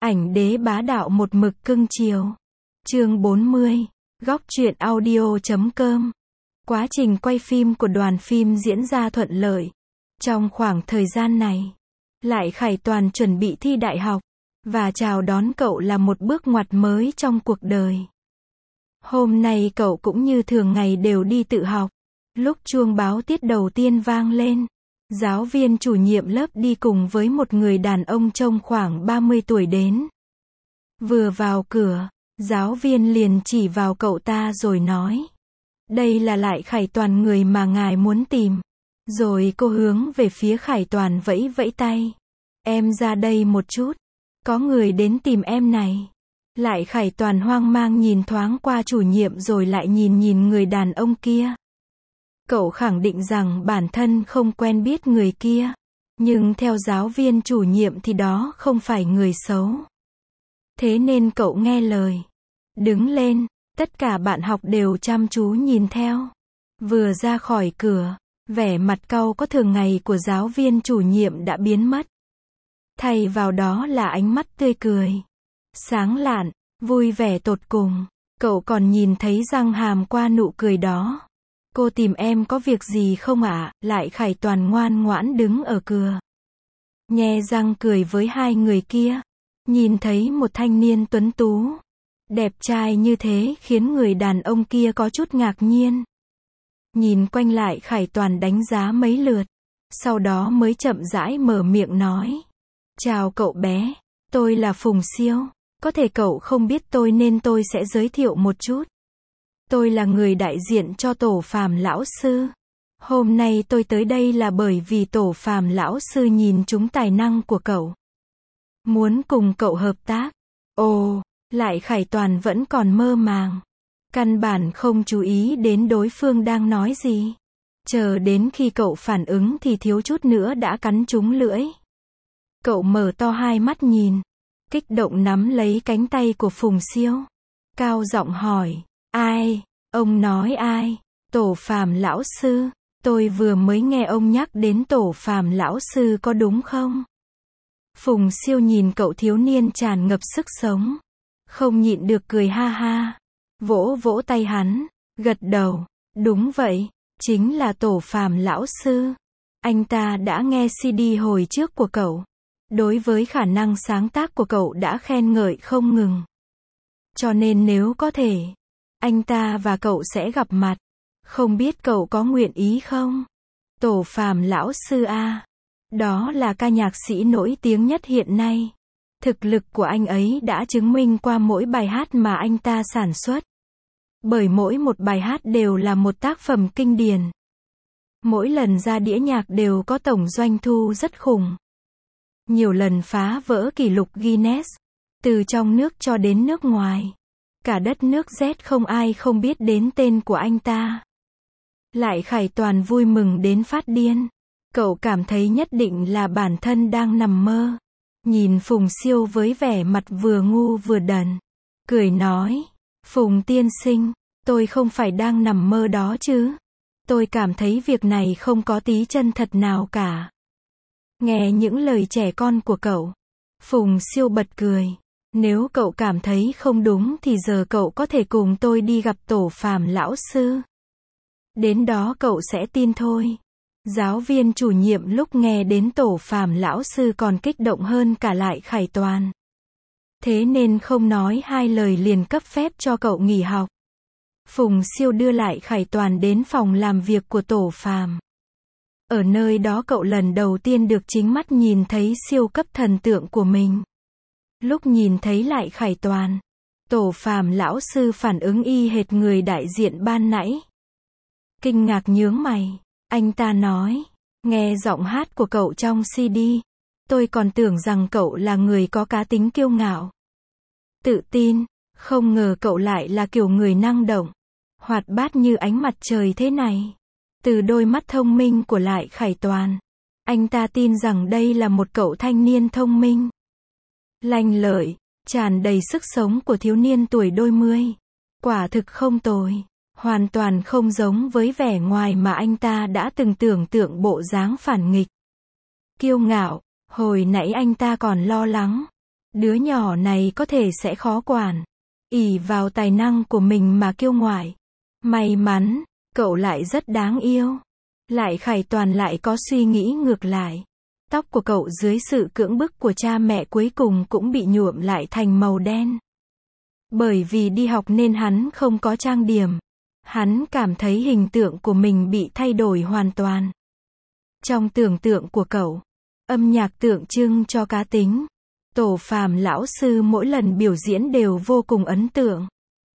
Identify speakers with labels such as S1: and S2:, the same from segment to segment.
S1: Ảnh đế bá đạo một mực cưng chiều. Chương 40. Góc truyện audio.com. Quá trình quay phim của đoàn phim diễn ra thuận lợi. Trong khoảng thời gian này, Lại Khải Toàn chuẩn bị thi đại học, và chào đón cậu là một bước ngoặt mới trong cuộc đời. Hôm nay cậu cũng như thường ngày đều đi tự học. Lúc chuông báo tiết đầu tiên vang lên, giáo viên chủ nhiệm lớp đi cùng với một người đàn ông trông khoảng 30 tuổi đến. Vừa vào cửa, giáo viên liền chỉ vào cậu ta rồi nói: "Đây là Lại Khải Toàn, người mà ngài muốn tìm." Rồi cô hướng về phía Khải Toàn vẫy vẫy tay. "Em ra đây một chút. Có người đến tìm em này." Lại Khải Toàn hoang mang nhìn thoáng qua chủ nhiệm rồi lại nhìn người đàn ông kia. Cậu khẳng định rằng bản thân không quen biết người kia. Nhưng theo giáo viên chủ nhiệm thì đó không phải người xấu. Thế nên cậu nghe lời. Đứng lên, tất cả bạn học đều chăm chú nhìn theo. Vừa ra khỏi cửa, vẻ mặt cau có thường ngày của giáo viên chủ nhiệm đã biến mất. Thay vào đó là ánh mắt tươi cười, sáng lạn, vui vẻ tột cùng. Cậu còn nhìn thấy răng hàm qua nụ cười đó. "Cô tìm em có việc gì không ạ?" Lại Khải Toàn ngoan ngoãn đứng ở cửa, nhe răng cười với hai người kia. Nhìn thấy một thanh niên tuấn tú, đẹp trai như thế khiến người đàn ông kia có chút ngạc nhiên. Nhìn quanh Lại Khải Toàn đánh giá mấy lượt, sau đó mới chậm rãi mở miệng nói: "Chào cậu bé, tôi là Phùng Siêu. Có thể cậu không biết tôi nên tôi sẽ giới thiệu một chút. Tôi là người đại diện cho Tổ Phàm lão sư. Hôm nay tôi tới đây là bởi vì Tổ Phàm lão sư nhìn trúng tài năng của cậu, muốn cùng cậu hợp tác." Ồ, Lại Khải Toàn vẫn còn mơ màng, căn bản không chú ý đến đối phương đang nói gì. Chờ đến khi cậu phản ứng thì thiếu chút nữa đã cắn trúng lưỡi. Cậu mở to hai mắt nhìn, kích động nắm lấy cánh tay của Phùng Siêu, cao giọng hỏi: "Ai? Ông nói ai?" "Tổ Phàm lão sư. Tôi vừa mới nghe ông nhắc đến Tổ Phàm lão sư, có đúng không?" Phùng Siêu nhìn cậu thiếu niên tràn ngập sức sống, không nhịn được cười ha ha, vỗ vỗ tay hắn, gật đầu: "Đúng vậy, chính là Tổ Phàm lão sư. Anh ta đã nghe CD hồi trước của cậu. Đối với khả năng sáng tác của cậu đã khen ngợi không ngừng. Cho nên nếu có thể, anh ta và cậu sẽ gặp mặt. Không biết cậu có nguyện ý không?" Tổ Phàm lão sư a, đó là ca nhạc sĩ nổi tiếng nhất hiện nay. Thực lực của anh ấy đã chứng minh qua mỗi bài hát mà anh ta sản xuất. Bởi mỗi một bài hát đều là một tác phẩm kinh điển. Mỗi lần ra đĩa nhạc đều có tổng doanh thu rất khủng. Nhiều lần phá vỡ kỷ lục Guinness, từ trong nước cho đến nước ngoài. Cả đất nước Z không ai không biết đến tên của anh ta. Lại Khải Toàn vui mừng đến phát điên. Cậu cảm thấy nhất định là bản thân đang nằm mơ. Nhìn Phùng Siêu với vẻ mặt vừa ngu vừa đần, cười nói: "Phùng tiên sinh, tôi không phải đang nằm mơ đó chứ. Tôi cảm thấy việc này không có tí chân thật nào cả." Nghe những lời trẻ con của cậu, Phùng Siêu bật cười: "Nếu cậu cảm thấy không đúng thì giờ cậu có thể cùng tôi đi gặp Tổ Phàm lão sư. Đến đó cậu sẽ tin thôi." Giáo viên chủ nhiệm lúc nghe đến Tổ Phàm lão sư còn kích động hơn cả Lại Khải Toàn. Thế nên không nói hai lời liền cấp phép cho cậu nghỉ học. Phùng Siêu đưa Lại Khải Toàn đến phòng làm việc của Tổ Phàm. Ở nơi đó cậu lần đầu tiên được chính mắt nhìn thấy siêu cấp thần tượng của mình. Lúc nhìn thấy Lại Khải Toàn, Tổ Phàm lão sư phản ứng y hệt người đại diện ban nãy. Kinh ngạc nhướng mày, anh ta nói: "Nghe giọng hát của cậu trong CD, tôi còn tưởng rằng cậu là người có cá tính kiêu ngạo, tự tin, không ngờ cậu lại là kiểu người năng động, hoạt bát như ánh mặt trời thế này." Từ đôi mắt thông minh của Lại Khải Toàn, anh ta tin rằng đây là một cậu thanh niên thông minh, lanh lợi, tràn đầy sức sống của thiếu niên tuổi đôi mươi. Quả thực không tồi, hoàn toàn không giống với vẻ ngoài mà anh ta đã từng tưởng tượng, bộ dáng phản nghịch, kiêu ngạo. Hồi nãy anh ta còn lo lắng, Đứa nhỏ này có thể sẽ khó quản. Ỷ vào tài năng của mình mà kiêu ngoại. May mắn, cậu lại rất đáng yêu. Lại Khải Toàn lại có suy nghĩ ngược lại. Tóc của cậu dưới sự cưỡng bức của cha mẹ cuối cùng cũng bị nhuộm lại thành màu đen. Bởi vì đi học nên hắn không có trang điểm. Hắn cảm thấy hình tượng của mình bị thay đổi hoàn toàn. Trong tưởng tượng của cậu, âm nhạc tượng trưng cho cá tính. Tổ Phàm lão sư mỗi lần biểu diễn đều vô cùng ấn tượng.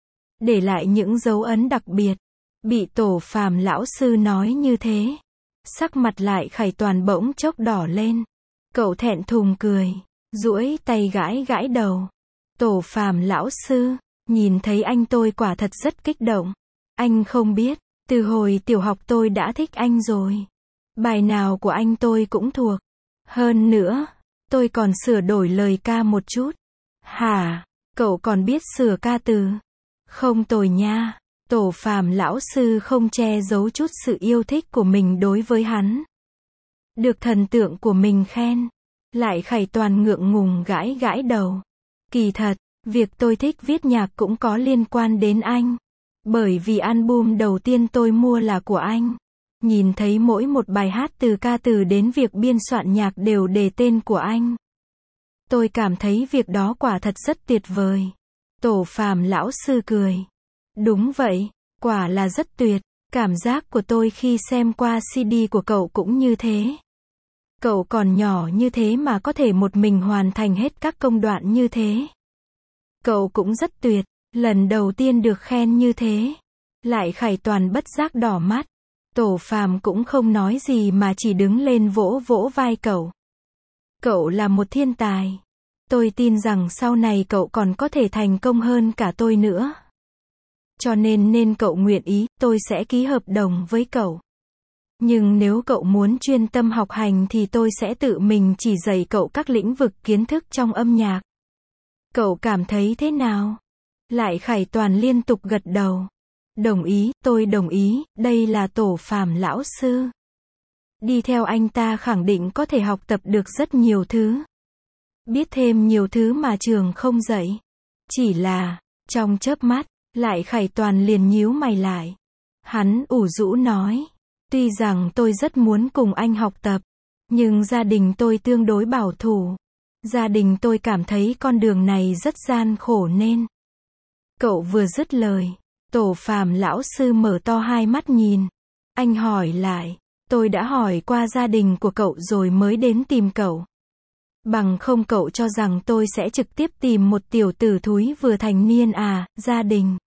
S1: Để lại những dấu ấn đặc biệt. Bị Tổ Phàm lão sư nói như thế. Sắc mặt lại Khải Toàn bỗng chốc đỏ lên. Cậu thẹn thùng cười. Duỗi tay gãi gãi đầu. Tổ Phàm lão sư, nhìn thấy anh tôi quả thật rất kích động. Anh không biết, từ hồi tiểu học tôi đã thích anh rồi. Bài nào của anh tôi cũng thuộc. Hơn nữa, tôi còn sửa đổi lời ca một chút. Hả, cậu còn biết sửa ca từ? Không tồi nha. Tổ Phàm lão sư không che giấu chút sự yêu thích của mình đối với hắn. Được thần tượng của mình khen. Lại Khải Toàn ngượng ngùng gãi gãi đầu. Kỳ thật, việc tôi thích viết nhạc cũng có liên quan đến anh. Bởi vì album đầu tiên tôi mua là của anh. Nhìn thấy mỗi một bài hát từ ca từ đến việc biên soạn nhạc đều đề tên của anh. Tôi cảm thấy việc đó quả thật rất tuyệt vời. Tổ Phàm lão sư cười. Đúng vậy, quả là rất tuyệt. Cảm giác của tôi khi xem qua CD của cậu cũng như thế. Cậu còn nhỏ như thế mà có thể một mình hoàn thành hết các công đoạn như thế. Cậu cũng rất tuyệt, lần đầu tiên được khen như thế. Lại Khải Toàn bất giác đỏ mắt. Tổ Phàm cũng không nói gì mà chỉ đứng lên vỗ vỗ vai cậu. Cậu là một thiên tài. Tôi tin rằng sau này cậu còn có thể thành công hơn cả tôi nữa. Cho nên cậu nguyện ý, tôi sẽ ký hợp đồng với cậu. Nhưng nếu cậu muốn chuyên tâm học hành thì tôi sẽ tự mình chỉ dạy cậu các lĩnh vực kiến thức trong âm nhạc. Cậu cảm thấy thế nào? Lại Khải Toàn liên tục gật đầu. Đồng ý, tôi đồng ý, đây là Tổ Phàm lão sư. Đi theo anh ta khẳng định có thể học tập được rất nhiều thứ. Biết thêm nhiều thứ mà trường không dạy. Chỉ là, trong chớp mắt, Lại Khải Toàn liền nhíu mày lại. Hắn ủ rũ nói. Tuy rằng tôi rất muốn cùng anh học tập. Nhưng gia đình tôi tương đối bảo thủ. Gia đình tôi cảm thấy con đường này rất gian khổ nên. Cậu vừa dứt lời. Tổ Phàm lão sư mở to hai mắt nhìn. Anh hỏi lại. Tôi đã hỏi qua gia đình của cậu rồi mới đến tìm cậu. Bằng không cậu cho rằng tôi sẽ trực tiếp tìm một tiểu tử thúi vừa thành niên à, gia đình.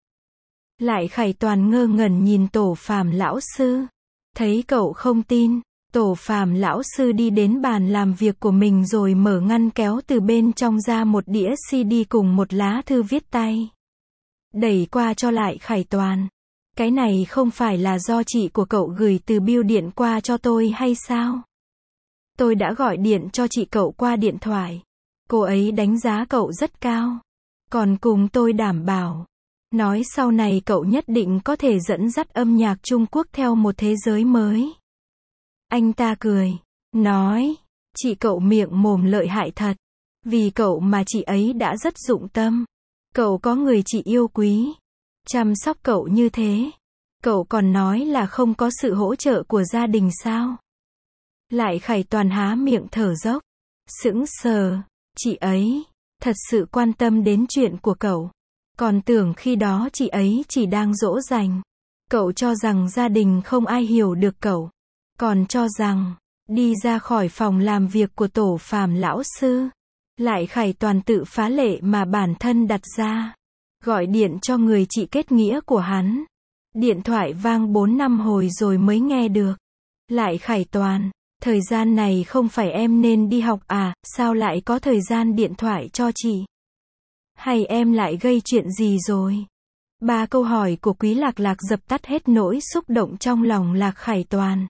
S1: Lại Khải Toàn ngơ ngẩn nhìn Tổ Phàm lão sư. Thấy cậu không tin, Tổ Phàm lão sư đi đến bàn làm việc của mình rồi mở ngăn kéo từ bên trong ra một đĩa CD cùng một lá thư viết tay. Đẩy qua cho Lại Khải Toàn. Cái này không phải là do chị của cậu gửi từ bưu điện qua cho tôi hay sao? Tôi đã gọi điện cho chị cậu qua điện thoại. Cô ấy đánh giá cậu rất cao. Còn cùng tôi đảm bảo. Nói sau này cậu nhất định có thể dẫn dắt âm nhạc Trung Quốc theo một thế giới mới. Anh ta cười. Nói. Chị cậu miệng mồm lợi hại thật. Vì cậu mà chị ấy đã rất dụng tâm. Cậu có người chị yêu quý. Chăm sóc cậu như thế. Cậu còn nói là không có sự hỗ trợ của gia đình sao? Lại Khải Toàn há miệng thở dốc. Sững sờ. Chị ấy thật sự quan tâm đến chuyện của cậu. Còn tưởng khi đó chị ấy chỉ đang dỗ dành. Cậu cho rằng gia đình không ai hiểu được cậu. Còn cho rằng, đi ra khỏi phòng làm việc của Tổ Phàm lão sư. Lại Khải Toàn tự phá lệ mà bản thân đặt ra. Gọi điện cho người chị kết nghĩa của hắn. Điện thoại vang 4-5 hồi rồi mới nghe được. Lại Khải Toàn, thời gian này không phải em nên đi học à, sao lại có thời gian điện thoại cho chị? Hay em lại gây chuyện gì rồi? 3 câu hỏi của Quý Lạc Lạc dập tắt hết nỗi xúc động trong lòng Lạc Khải Toàn.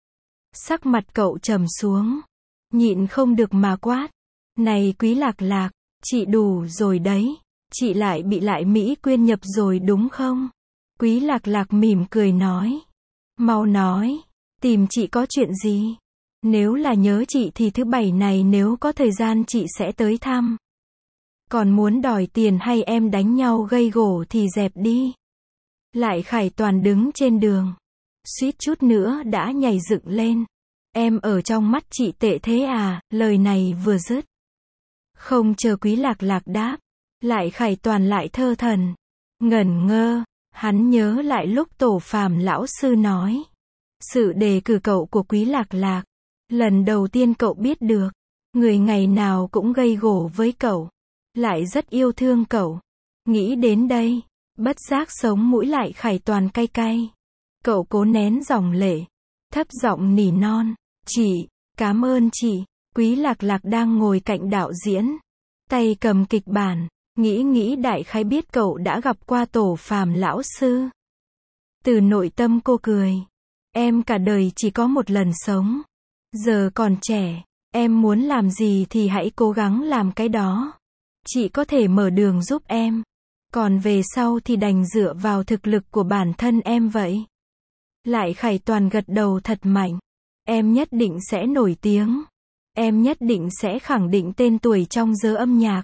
S1: Sắc mặt cậu trầm xuống. Nhịn không được mà quát. Này Quý Lạc Lạc, chị đủ rồi đấy. Chị lại bị Lại Mỹ Quyên nhập rồi đúng không? Quý Lạc Lạc mỉm cười nói. Mau nói, tìm chị có chuyện gì? Nếu là nhớ chị thì thứ Bảy này nếu có thời gian chị sẽ tới thăm. Còn muốn đòi tiền hay em đánh nhau gây gổ thì dẹp đi. Lại Khải Toàn đứng trên đường. Suýt chút nữa đã nhảy dựng lên. Em ở trong mắt chị tệ thế à, lời này vừa dứt. Không chờ Quý Lạc Lạc đáp. Lại Khải Toàn lại thơ thẩn. Ngẩn ngơ, hắn nhớ lại lúc Tổ Phàm lão sư nói. Sự đề cử cậu của Quý Lạc Lạc. Lần đầu tiên cậu biết được. Người ngày nào cũng gây gổ với cậu. Lại rất yêu thương cậu. Nghĩ đến đây, bất giác sống mũi Lại Khải Toàn cay cay. Cậu cố nén dòng lệ. Thấp giọng nỉ non. Chị, cảm ơn chị. Quý Lạc Lạc đang ngồi cạnh đạo diễn. Tay cầm kịch bản. Nghĩ đại khái biết cậu đã gặp qua Tổ Phàm lão sư. Từ nội tâm cô cười. Em cả đời chỉ có một lần sống. Giờ còn trẻ. Em muốn làm gì thì hãy cố gắng làm cái đó. Chị có thể mở đường giúp em. Còn về sau thì đành dựa vào thực lực của bản thân em vậy. Lại Khải Toàn gật đầu thật mạnh. Em nhất định sẽ nổi tiếng. Em nhất định sẽ khẳng định tên tuổi trong giới âm nhạc.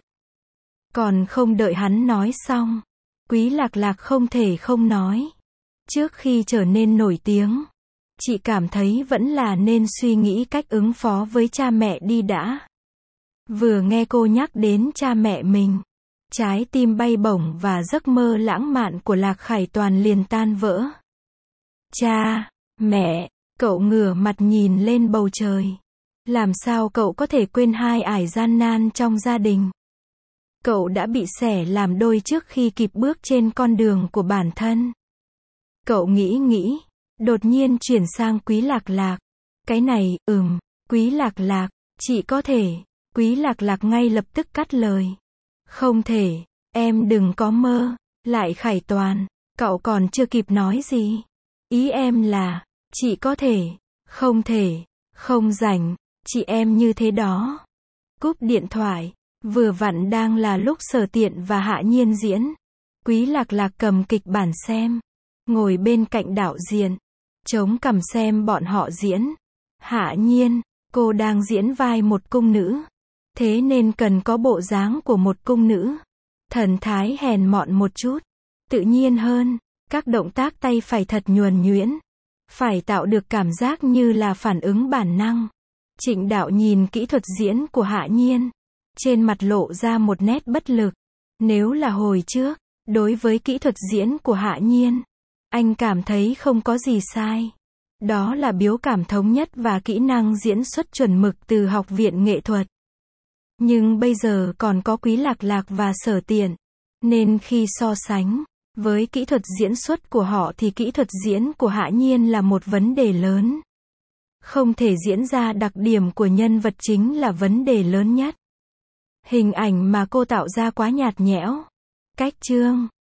S1: Còn không đợi hắn nói xong. Quý Lạc Lạc không thể không nói. Trước khi trở nên nổi tiếng, chị cảm thấy vẫn là nên suy nghĩ cách ứng phó với cha mẹ đi đã. Vừa nghe cô nhắc đến cha mẹ mình, trái tim bay bổng và giấc mơ lãng mạn của Lạc Khải Toàn liền tan vỡ. Cha, mẹ, cậu ngửa mặt nhìn lên bầu trời. Làm sao cậu có thể quên hai ải gian nan trong gia đình? Cậu đã bị xẻ làm đôi trước khi kịp bước trên con đường của bản thân. Cậu nghĩ, đột nhiên chuyển sang Quý Lạc Lạc. Cái này, Quý Lạc Lạc, chị có thể. Quý Lạc Lạc ngay lập tức cắt lời. Không thể, em đừng có mơ. Lại Khải Toàn, cậu còn chưa kịp nói gì. Ý em là, chị có thể, không thể, không rảnh, chị em như thế đó. Cúp điện thoại, vừa vặn đang là lúc Sở Tiện và Hạ Nhiên diễn. Quý Lạc Lạc cầm kịch bản xem, ngồi bên cạnh đạo diễn, chống cằm xem bọn họ diễn. Hạ Nhiên, cô đang diễn vai một cung nữ, thế nên cần có bộ dáng của một cung nữ. Thần thái hèn mọn một chút, tự nhiên hơn, các động tác tay phải thật nhuần nhuyễn, phải tạo được cảm giác như là phản ứng bản năng. Trịnh Đạo nhìn kỹ thuật diễn của Hạ Nhiên, trên mặt lộ ra một nét bất lực. Nếu là hồi trước, đối với kỹ thuật diễn của Hạ Nhiên, anh cảm thấy không có gì sai. Đó là biếu cảm thống nhất và kỹ năng diễn xuất chuẩn mực từ học viện nghệ thuật. Nhưng bây giờ còn có Quý Lạc Lạc và Sở Tiện, nên khi so sánh với kỹ thuật diễn xuất của họ thì kỹ thuật diễn của Hạ Nhiên là một vấn đề lớn. Không thể diễn ra đặc điểm của nhân vật chính là vấn đề lớn nhất. Hình ảnh mà cô tạo ra quá nhạt nhẽo, cách chương